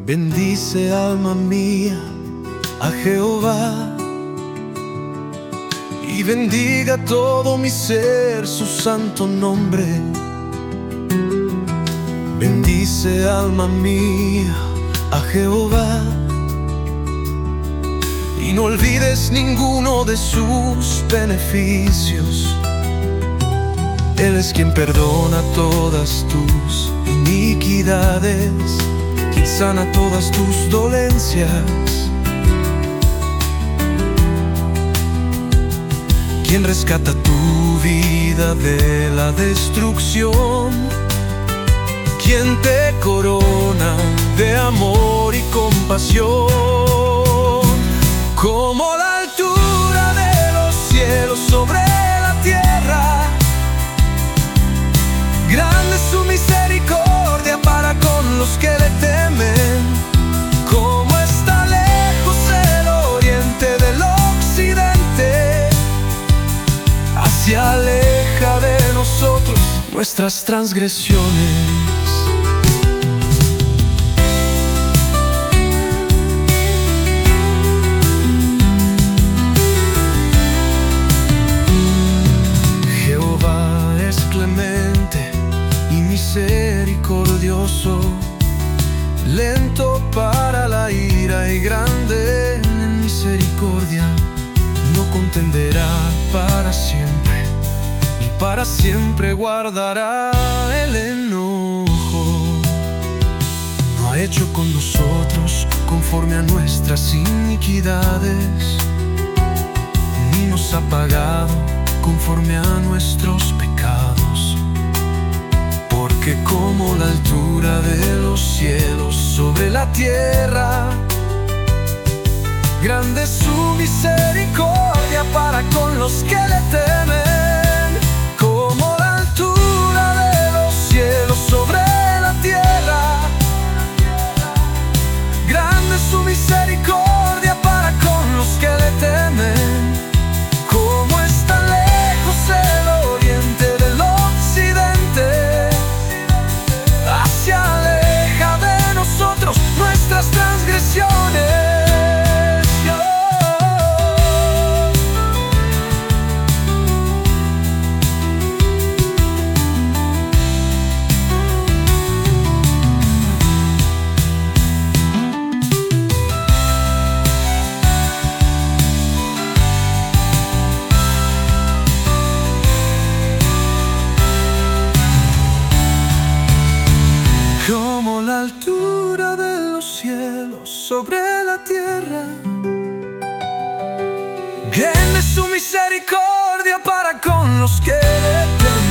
Bendice, alma mía, a Jehová, y bendiga todo mi ser su santo nombre. Bendice, alma mía, a Jehová, y no olvides ninguno de sus beneficios. Él es quien perdona todas tus iniquidades, quien sana todas tus dolencias, quien rescata tu vida de la destrucción, quien te corona de amor y compasión. Como la altura de los cielos sobre la tierra, grande es su misericordia para con los que le temen. Como está lejos el oriente del occidente, así aleja de nosotros nuestras transgresiones. Misericordioso, lento para la ira y grande en misericordia, no contenderá para siempre, y para siempre guardará el enojo. No ha hecho con nosotros conforme a nuestras iniquidades, ni nos ha pagado conforme a nuestros pecados. Porque como la altura de los cielos sobre la tierra, grande es su misericordia para con los que le temen. Como la altura de los cielos sobre la tierra, grande es su misericordia para con los que le temen. Como está lejos el oriente del occidente, se aleja de nosotros nuestras transgresiones. Como la altura de los cielos sobre la tierra, grande es su misericordia para con los que le temen.